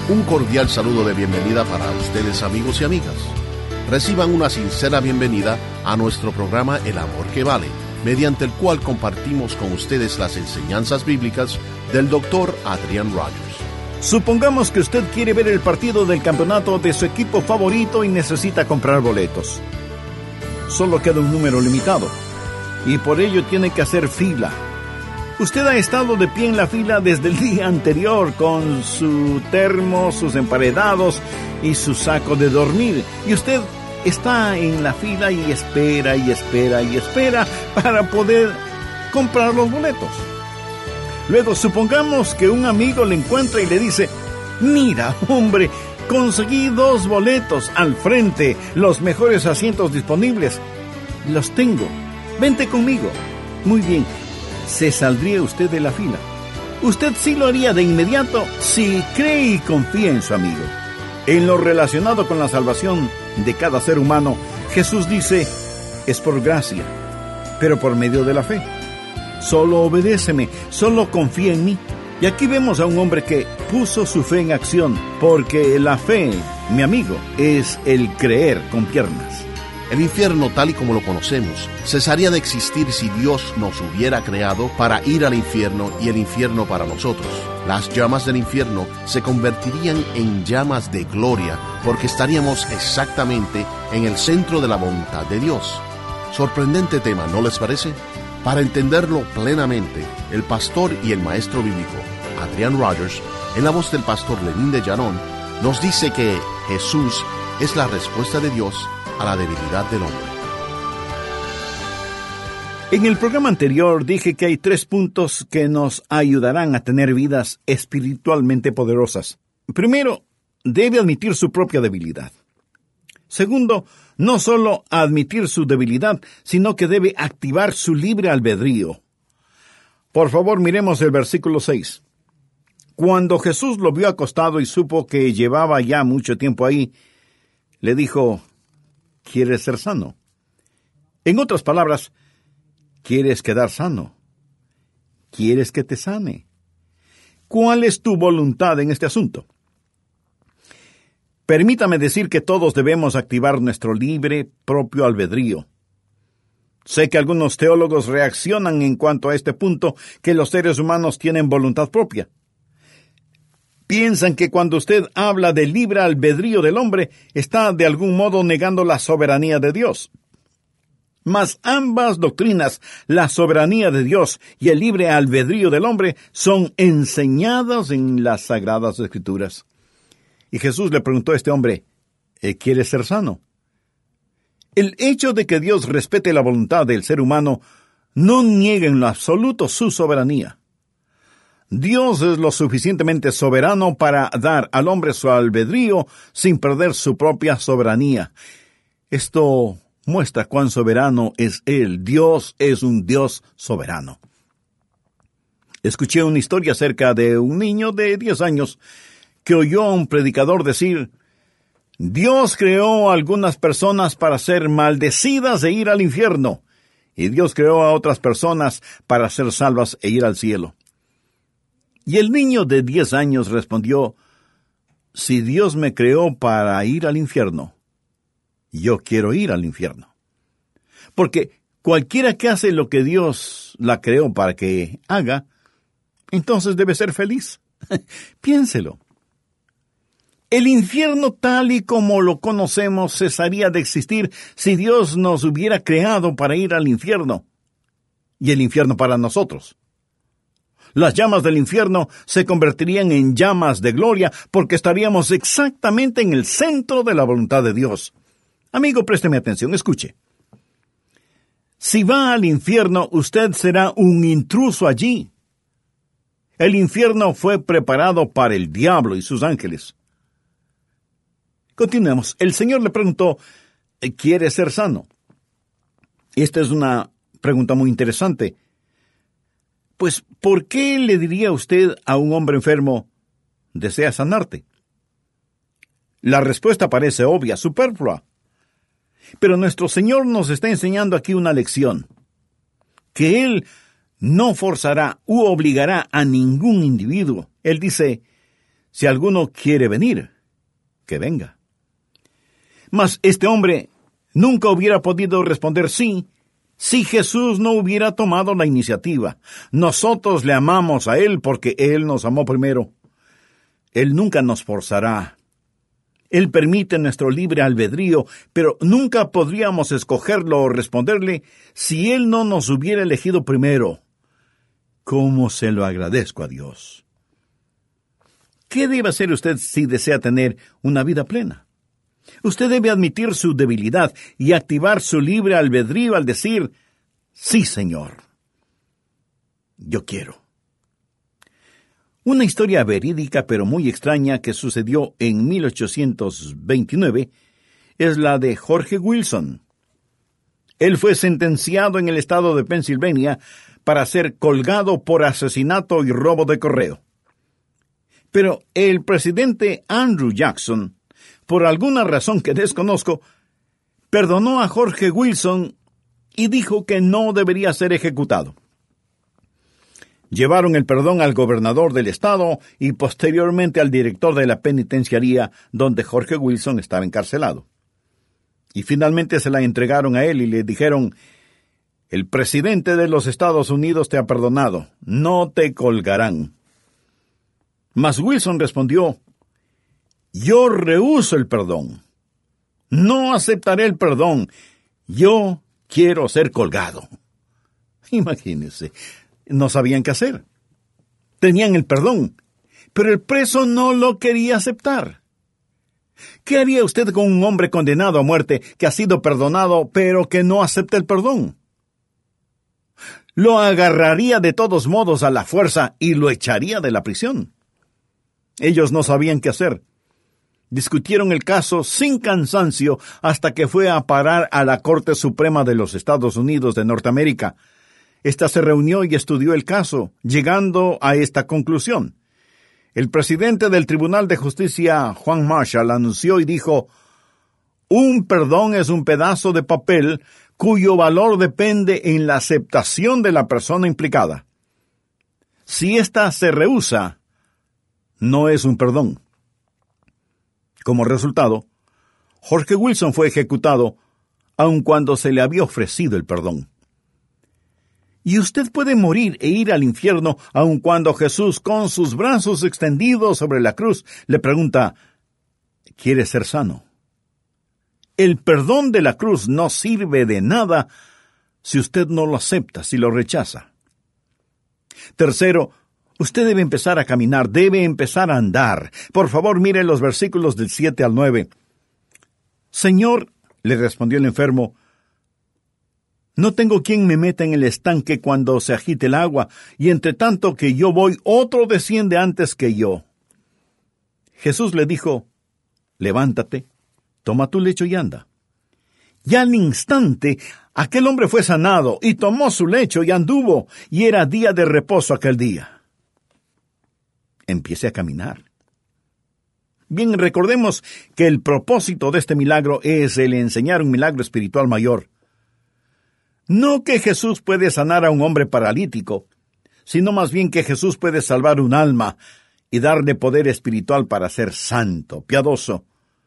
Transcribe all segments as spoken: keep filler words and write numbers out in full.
Un cordial saludo de bienvenida para ustedes, amigos y amigas. Reciban una sincera bienvenida a nuestro programa El Amor que Vale, mediante el cual compartimos con ustedes las enseñanzas bíblicas del doctor Adrian Rogers. Supongamos que usted quiere ver el partido del campeonato de su equipo favorito y necesita comprar boletos. Solo queda un número limitado, y por ello tiene que hacer fila. Usted ha estado de pie en la fila desde el día anterior con su termo, sus emparedados y su saco de dormir. Y usted está en la fila y espera y espera y espera para poder comprar los boletos. Luego supongamos que un amigo le encuentra y le dice: mira, hombre, conseguí dos boletos al frente, los mejores asientos disponibles. Los tengo, vente conmigo. Muy bien. ¿Se saldría usted de la fila? Usted sí lo haría de inmediato si cree y confía en su amigo. En lo relacionado con la salvación de cada ser humano, Jesús dice: es por gracia, pero por medio de la fe. Solo obedéceme, solo confía en mí. Y aquí vemos a un hombre que puso su fe en acción, porque la fe, mi amigo, es el creer con piernas. El infierno, tal y como lo conocemos, cesaría de existir si Dios nos hubiera creado para ir al infierno y el infierno para nosotros. Las llamas del infierno se convertirían en llamas de gloria porque estaríamos exactamente en el centro de la voluntad de Dios. Sorprendente tema, ¿no les parece? Para entenderlo plenamente, el pastor y el maestro bíblico Adrian Rogers, en la voz del pastor Lenín de Llanón, nos dice que Jesús es la respuesta de Dios a la debilidad del hombre. En el programa anterior dije que hay tres puntos que nos ayudarán a tener vidas espiritualmente poderosas. Primero, debe admitir su propia debilidad. Segundo, no solo admitir su debilidad, sino que debe activar su libre albedrío. Por favor, miremos el versículo seis. Cuando Jesús lo vio acostado y supo que llevaba ya mucho tiempo ahí, le dijo: ¿quieres ser sano? En otras palabras, ¿quieres quedar sano? ¿Quieres que te sane? ¿Cuál es tu voluntad en este asunto? Permítame decir que todos debemos activar nuestro libre propio albedrío. Sé que algunos teólogos reaccionan en cuanto a este punto, que los seres humanos tienen voluntad propia. Piensan que cuando usted habla del libre albedrío del hombre, está de algún modo negando la soberanía de Dios. Mas ambas doctrinas, la soberanía de Dios y el libre albedrío del hombre, son enseñadas en las Sagradas Escrituras. Y Jesús le preguntó a este hombre: ¿quieres ser sano? El hecho de que Dios respete la voluntad del ser humano no niega en lo absoluto su soberanía. Dios es lo suficientemente soberano para dar al hombre su albedrío sin perder su propia soberanía. Esto muestra cuán soberano es Él. Dios es un Dios soberano. Escuché una historia acerca de un niño de diez años que oyó a un predicador decir: Dios creó a algunas personas para ser maldecidas e ir al infierno, y Dios creó a otras personas para ser salvas e ir al cielo. Y el niño de diez años respondió: si Dios me creó para ir al infierno, yo quiero ir al infierno. Porque cualquiera que hace lo que Dios la creó para que haga, entonces debe ser feliz. Piénselo. El infierno tal y como lo conocemos cesaría de existir si Dios nos hubiera creado para ir al infierno, y el infierno para nosotros. Las llamas del infierno se convertirían en llamas de gloria porque estaríamos exactamente en el centro de la voluntad de Dios. Amigo, présteme atención, escuche. Si va al infierno, usted será un intruso allí. El infierno fue preparado para el diablo y sus ángeles. Continuemos. El Señor le preguntó: ¿quiere ser sano? Esta es una pregunta muy interesante. Pues, ¿por qué le diría usted a un hombre enfermo: ¿desea sanarte? La respuesta parece obvia, superflua. Pero nuestro Señor nos está enseñando aquí una lección, que Él no forzará u obligará a ningún individuo. Él dice: Si alguno quiere venir, que venga. Mas este hombre nunca hubiera podido responder sí, si Jesús no hubiera tomado la iniciativa. Nosotros le amamos a Él porque Él nos amó primero. Él nunca nos forzará. Él permite nuestro libre albedrío, pero nunca podríamos escogerlo o responderle si Él no nos hubiera elegido primero. ¿Cómo se lo agradezco a Dios? ¿Qué debe hacer usted si desea tener una vida plena? Usted debe admitir su debilidad y activar su libre albedrío al decir, sí, Señor, yo quiero. Una historia verídica pero muy extraña que sucedió en mil ochocientos veintinueve es la de Jorge Wilson. Él fue sentenciado en el estado de Pensilvania para ser colgado por asesinato y robo de correo. Pero el presidente Andrew Jackson, por alguna razón que desconozco, perdonó a Jorge Wilson y dijo que no debería ser ejecutado. Llevaron el perdón al gobernador del estado y posteriormente al director de la penitenciaría donde Jorge Wilson estaba encarcelado. Y finalmente se la entregaron a él y le dijeron, el presidente de los Estados Unidos te ha perdonado, no te colgarán. Mas Wilson respondió, yo rehúso el perdón. No aceptaré el perdón. Yo quiero ser colgado. Imagínense, no sabían qué hacer. Tenían el perdón, pero el preso no lo quería aceptar. ¿Qué haría usted con un hombre condenado a muerte que ha sido perdonado, pero que no acepta el perdón? Lo agarraría de todos modos a la fuerza y lo echaría de la prisión. Ellos no sabían qué hacer. Discutieron el caso sin cansancio hasta que fue a parar a la Corte Suprema de los Estados Unidos de Norteamérica. Esta se reunió y estudió el caso, llegando a esta conclusión. El presidente del Tribunal de Justicia, Juan Marshall, anunció y dijo, un perdón es un pedazo de papel cuyo valor depende en la aceptación de la persona implicada. Si ésta se rehúsa, no es un perdón. Como resultado, Jorge Wilson fue ejecutado, aun cuando se le había ofrecido el perdón. Y usted puede morir e ir al infierno, aun cuando Jesús, con sus brazos extendidos sobre la cruz, le pregunta, ¿quieres ser sano? El perdón de la cruz no sirve de nada si usted no lo acepta, si lo rechaza. Tercero, usted debe empezar a caminar, debe empezar a andar. Por favor, mire los versículos del siete al nueve. Señor, le respondió el enfermo, no tengo quien me meta en el estanque cuando se agite el agua, y entre tanto que yo voy, otro desciende antes que yo. Jesús le dijo, levántate, toma tu lecho y anda. Y al instante, aquel hombre fue sanado, y tomó su lecho y anduvo, y era día de reposo aquel día. Empiece a caminar. Bien, recordemos que el propósito de este milagro es el enseñar un milagro espiritual mayor. No que Jesús puede sanar a un hombre paralítico, sino más bien que Jesús puede salvar un alma y darle poder espiritual para ser santo, piadoso.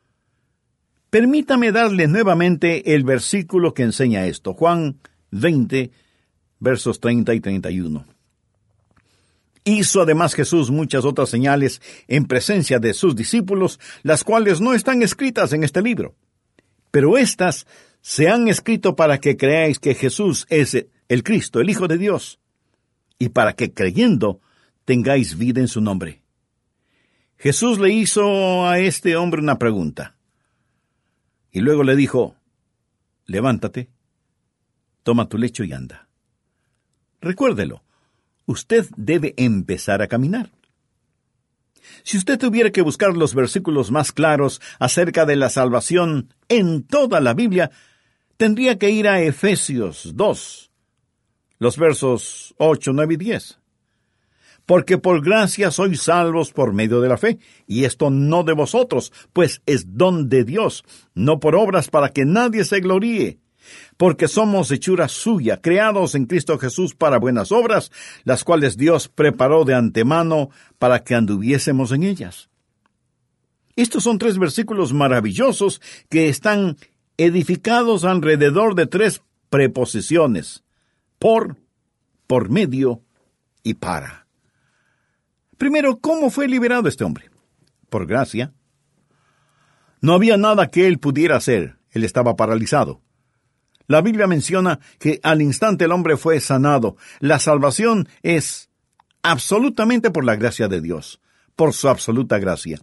Permítame darle nuevamente el versículo que enseña esto, Juan veinte, versos treinta y treinta y uno. Hizo además Jesús muchas otras señales en presencia de sus discípulos, las cuales no están escritas en este libro. Pero éstas se han escrito para que creáis que Jesús es el Cristo, el Hijo de Dios, y para que creyendo tengáis vida en su nombre. Jesús le hizo a este hombre una pregunta, y luego le dijo, levántate, toma tu lecho y anda. Recuérdelo, usted debe empezar a caminar. Si usted tuviera que buscar los versículos más claros acerca de la salvación en toda la Biblia, tendría que ir a Efesios dos, los versos ocho, nueve y diez. Porque por gracia sois salvos por medio de la fe, y esto no de vosotros, pues es don de Dios, no por obras para que nadie se gloríe. Porque somos hechura suya, creados en Cristo Jesús para buenas obras, las cuales Dios preparó de antemano para que anduviésemos en ellas. Estos son tres versículos maravillosos que están edificados alrededor de tres preposiciones: por, por medio y para. Primero, ¿cómo fue liberado este hombre? Por gracia. No había nada que él pudiera hacer. Él estaba paralizado. La Biblia menciona que al instante el hombre fue sanado. La salvación es absolutamente por la gracia de Dios, por su absoluta gracia.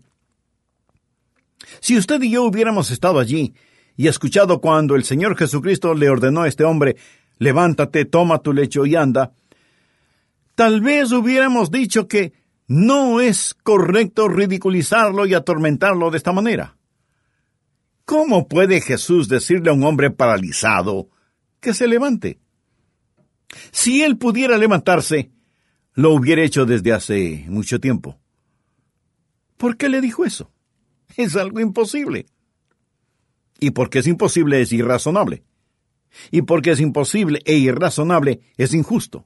Si usted y yo hubiéramos estado allí y escuchado cuando el Señor Jesucristo le ordenó a este hombre: levántate, toma tu lecho y anda, tal vez hubiéramos dicho que no es correcto ridiculizarlo y atormentarlo de esta manera. ¿Cómo puede Jesús decirle a un hombre paralizado que se levante? Si él pudiera levantarse, lo hubiera hecho desde hace mucho tiempo. ¿Por qué le dijo eso? Es algo imposible. Y porque es imposible es irrazonable. Y porque es imposible e irrazonable es injusto.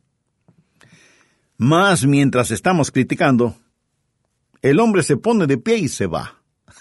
Mas mientras estamos criticando, el hombre se pone de pie y se va.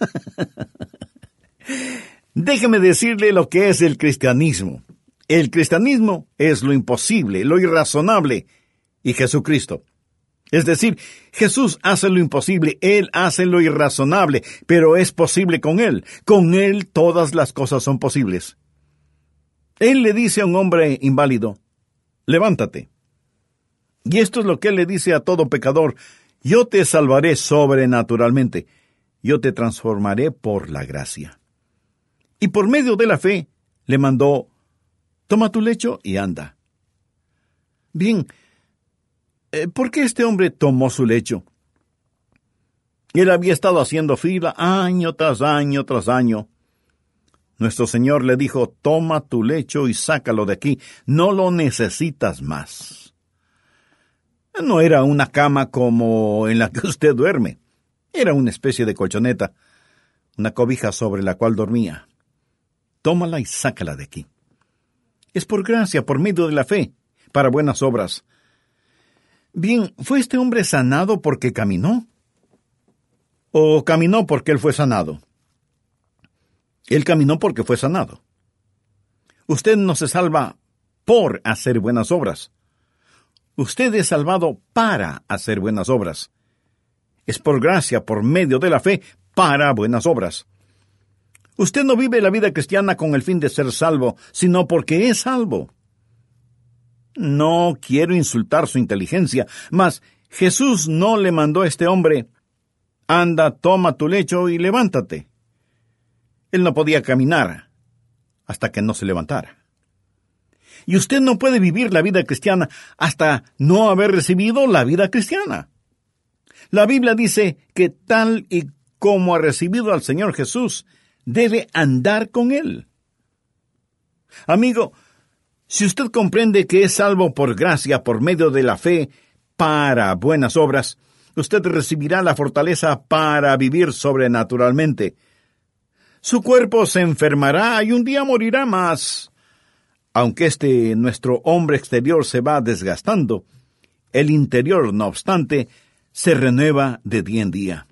Déjeme decirle lo que es el cristianismo. El cristianismo es lo imposible, lo irrazonable, y Jesucristo. Es decir, Jesús hace lo imposible, Él hace lo irrazonable, pero es posible con Él. Con Él todas las cosas son posibles. Él le dice a un hombre inválido: levántate. Y esto es lo que Él le dice a todo pecador: yo te salvaré sobrenaturalmente, yo te transformaré por la gracia. Y por medio de la fe le mandó: toma tu lecho y anda. Bien, ¿por qué este hombre tomó su lecho? Él había estado haciendo fila año tras año tras año. Nuestro Señor le dijo: toma tu lecho y sácalo de aquí, no lo necesitas más. No era una cama como en la que usted duerme. Era una especie de colchoneta, una cobija sobre la cual dormía. Tómala y sácala de aquí. Es por gracia, por medio de la fe, para buenas obras. Bien, ¿fue este hombre sanado porque caminó? ¿O caminó porque él fue sanado? Él caminó porque fue sanado. Usted no se salva por hacer buenas obras. Usted es salvado para hacer buenas obras. Es por gracia, por medio de la fe, para buenas obras. Usted no vive la vida cristiana con el fin de ser salvo, sino porque es salvo. No quiero insultar su inteligencia, mas Jesús no le mandó a este hombre: anda, toma tu lecho y levántate. Él no podía caminar hasta que no se levantara. Y usted no puede vivir la vida cristiana hasta no haber recibido la vida cristiana. La Biblia dice que tal y como ha recibido al Señor Jesús, debe andar con Él. Amigo, si usted comprende que es salvo por gracia, por medio de la fe, para buenas obras, usted recibirá la fortaleza para vivir sobrenaturalmente. Su cuerpo se enfermará y un día morirá más. Aunque este nuestro hombre exterior se va desgastando, el interior, no obstante, se renueva de día en día.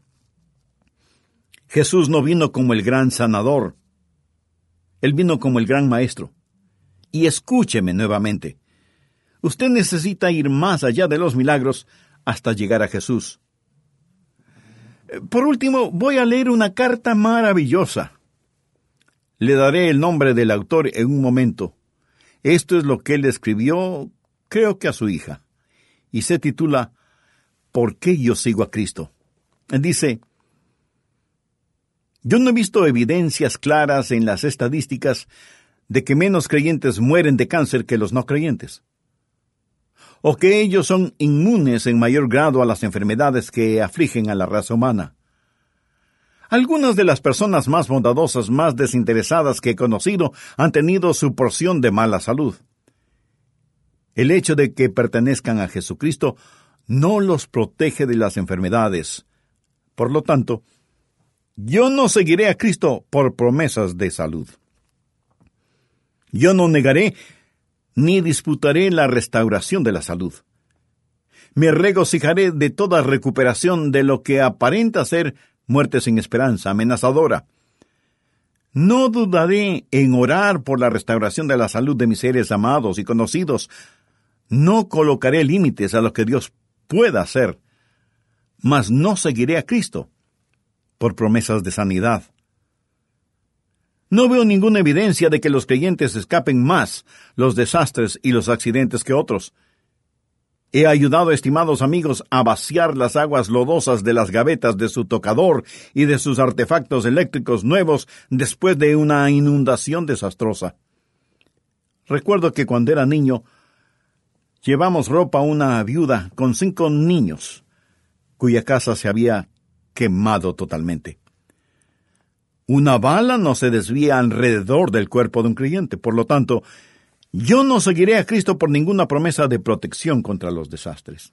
Jesús no vino como el gran sanador. Él vino como el gran maestro. Y escúcheme nuevamente. Usted necesita ir más allá de los milagros hasta llegar a Jesús. Por último, voy a leer una carta maravillosa. Le daré el nombre del autor en un momento. Esto es lo que él escribió, creo que a su hija, y se titula ¿Por qué yo sigo a Cristo? Dice: yo no he visto evidencias claras en las estadísticas de que menos creyentes mueren de cáncer que los no creyentes, o que ellos son inmunes en mayor grado a las enfermedades que afligen a la raza humana. Algunas de las personas más bondadosas, más desinteresadas que he conocido han tenido su porción de mala salud. El hecho de que pertenezcan a Jesucristo no los protege de las enfermedades. Por lo tanto, yo no seguiré a Cristo por promesas de salud. Yo no negaré ni disputaré la restauración de la salud. Me regocijaré de toda recuperación de lo que aparenta ser muerte sin esperanza, amenazadora. No dudaré en orar por la restauración de la salud de mis seres amados y conocidos. No colocaré límites a lo que Dios pueda hacer, mas no seguiré a Cristo por promesas de sanidad. No veo ninguna evidencia de que los creyentes escapen más los desastres y los accidentes que otros. He ayudado, estimados amigos, a vaciar las aguas lodosas de las gavetas de su tocador y de sus artefactos eléctricos nuevos después de una inundación desastrosa. Recuerdo que cuando era niño, llevamos ropa a una viuda con cinco niños, cuya casa se había quemado totalmente. Una bala no se desvía alrededor del cuerpo de un creyente, por lo tanto, yo no seguiré a Cristo por ninguna promesa de protección contra los desastres.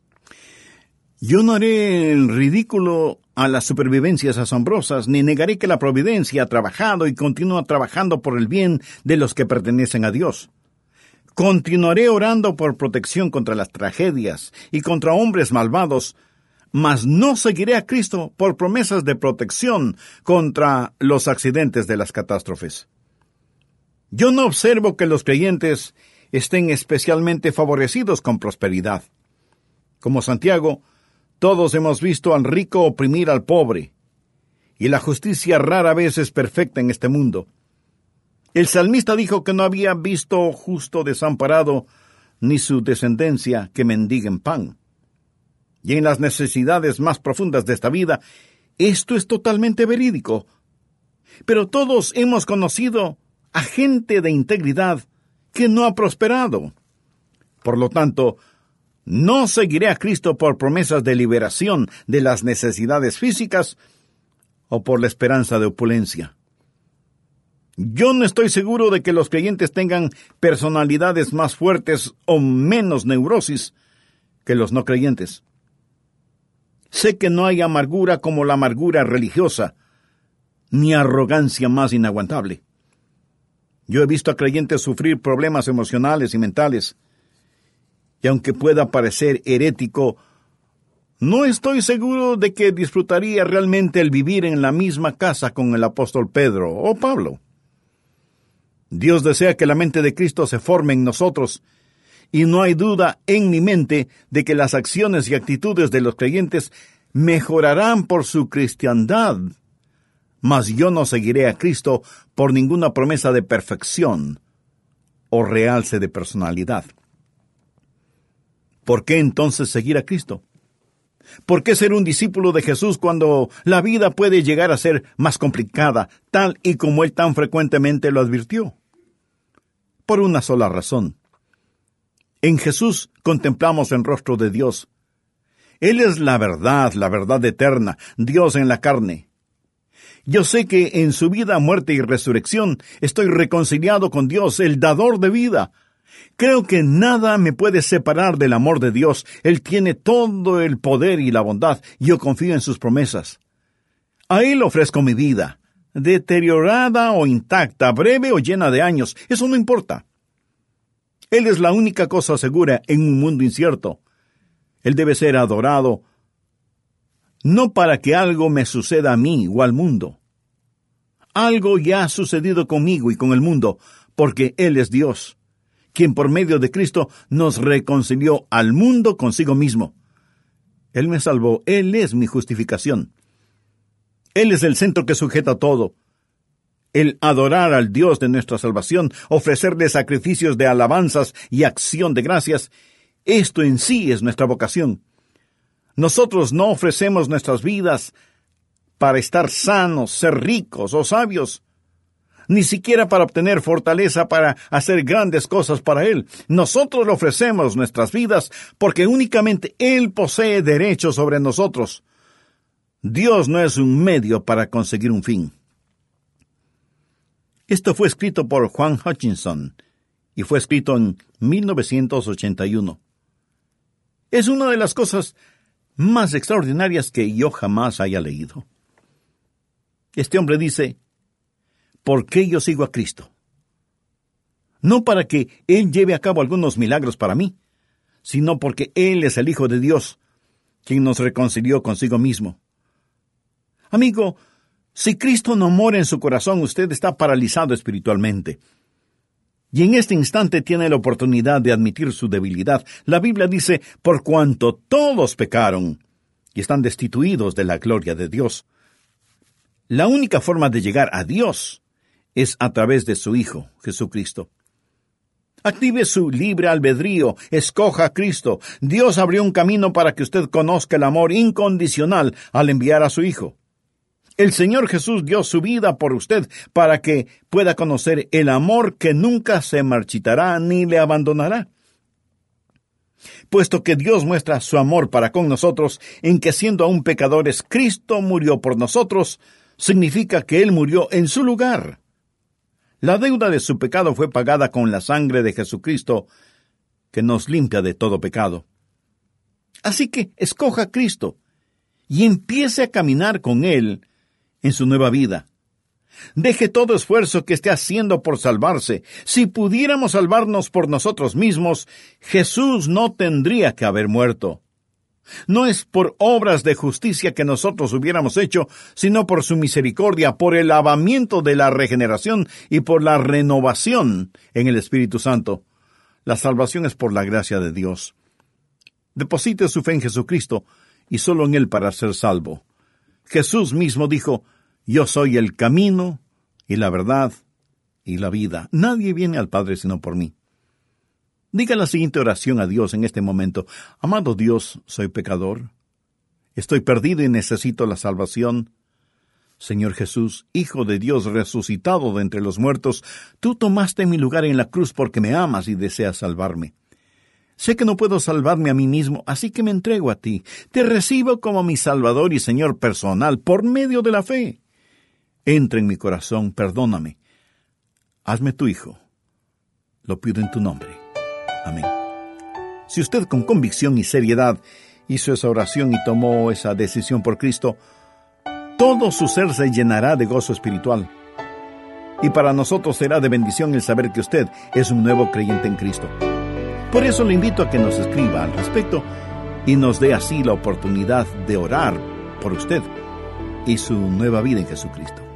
Yo no haré el ridículo a las supervivencias asombrosas, ni negaré que la providencia ha trabajado y continúa trabajando por el bien de los que pertenecen a Dios. Continuaré orando por protección contra las tragedias y contra hombres malvados, mas no seguiré a Cristo por promesas de protección contra los accidentes de las catástrofes. Yo no observo que los creyentes estén especialmente favorecidos con prosperidad. Como Santiago, todos hemos visto al rico oprimir al pobre, y la justicia rara vez es perfecta en este mundo. El salmista dijo que no había visto justo desamparado, ni su descendencia que mendiguen pan. Y en las necesidades más profundas de esta vida, esto es totalmente verídico. Pero todos hemos conocido a gente de integridad que no ha prosperado. Por lo tanto, no seguiré a Cristo por promesas de liberación de las necesidades físicas o por la esperanza de opulencia. Yo no estoy seguro de que los creyentes tengan personalidades más fuertes o menos neurosis que los no creyentes. Sé que no hay amargura como la amargura religiosa, ni arrogancia más inaguantable. Yo he visto a creyentes sufrir problemas emocionales y mentales, y aunque pueda parecer herético, no estoy seguro de que disfrutaría realmente el vivir en la misma casa con el apóstol Pedro o Pablo. Dios desea que la mente de Cristo se forme en nosotros, y no hay duda en mi mente de que las acciones y actitudes de los creyentes mejorarán por su cristiandad. Mas yo no seguiré a Cristo por ninguna promesa de perfección o realce de personalidad. ¿Por qué entonces seguir a Cristo? ¿Por qué ser un discípulo de Jesús cuando la vida puede llegar a ser más complicada, tal y como Él tan frecuentemente lo advirtió? Por una sola razón. En Jesús contemplamos el rostro de Dios. Él es la verdad, la verdad eterna, Dios en la carne. Yo sé que en su vida, muerte y resurrección estoy reconciliado con Dios, el dador de vida. Creo que nada me puede separar del amor de Dios. Él tiene todo el poder y la bondad. Yo confío en sus promesas. A Él ofrezco mi vida, deteriorada o intacta, breve o llena de años. Eso no importa. Él es la única cosa segura en un mundo incierto. Él debe ser adorado, no para que algo me suceda a mí o al mundo. Algo ya ha sucedido conmigo y con el mundo, porque Él es Dios, quien por medio de Cristo nos reconcilió al mundo consigo mismo. Él me salvó, Él es mi justificación. Él es el centro que sujeta todo. El adorar al Dios de nuestra salvación, ofrecerle sacrificios de alabanzas y acción de gracias, esto en sí es nuestra vocación. Nosotros no ofrecemos nuestras vidas para estar sanos, ser ricos o sabios, ni siquiera para obtener fortaleza para hacer grandes cosas para Él. Nosotros le ofrecemos nuestras vidas porque únicamente Él posee derecho sobre nosotros. Dios no es un medio para conseguir un fin. Esto fue escrito por Juan Hutchinson y fue escrito en mil novecientos ochenta y uno. Es una de las cosas más extraordinarias que yo jamás haya leído. Este hombre dice: ¿por qué yo sigo a Cristo? No para que Él lleve a cabo algunos milagros para mí, sino porque Él es el Hijo de Dios, quien nos reconcilió consigo mismo. Amigo, si Cristo no mora en su corazón, usted está paralizado espiritualmente. Y en este instante tiene la oportunidad de admitir su debilidad. La Biblia dice, por cuanto todos pecaron y están destituidos de la gloria de Dios. La única forma de llegar a Dios es a través de su Hijo, Jesucristo. Active su libre albedrío, escoja a Cristo. Dios abrió un camino para que usted conozca el amor incondicional al enviar a su Hijo. El Señor Jesús dio su vida por usted para que pueda conocer el amor que nunca se marchitará ni le abandonará. Puesto que Dios muestra su amor para con nosotros en que siendo aún pecadores Cristo murió por nosotros, significa que Él murió en su lugar. La deuda de su pecado fue pagada con la sangre de Jesucristo, que nos limpia de todo pecado. Así que escoja a Cristo y empiece a caminar con Él en su nueva vida. Deje todo esfuerzo que esté haciendo por salvarse. Si pudiéramos salvarnos por nosotros mismos, Jesús no tendría que haber muerto. No es por obras de justicia que nosotros hubiéramos hecho, sino por su misericordia, por el lavamiento de la regeneración y por la renovación en el Espíritu Santo. La salvación es por la gracia de Dios. Deposite su fe en Jesucristo y solo en Él para ser salvo. Jesús mismo dijo, yo soy el camino y la verdad y la vida. Nadie viene al Padre sino por mí. Diga la siguiente oración a Dios en este momento. Amado Dios, soy pecador. Estoy perdido y necesito la salvación. Señor Jesús, Hijo de Dios resucitado de entre los muertos, tú tomaste mi lugar en la cruz porque me amas y deseas salvarme. Sé que no puedo salvarme a mí mismo, así que me entrego a ti. Te recibo como mi Salvador y Señor personal por medio de la fe. Entra en mi corazón, perdóname. Hazme tu Hijo. Lo pido en tu nombre. Amén. Si usted con convicción y seriedad hizo esa oración y tomó esa decisión por Cristo, todo su ser se llenará de gozo espiritual. Y para nosotros será de bendición el saber que usted es un nuevo creyente en Cristo. Por eso le invito a que nos escriba al respecto y nos dé así la oportunidad de orar por usted y su nueva vida en Jesucristo.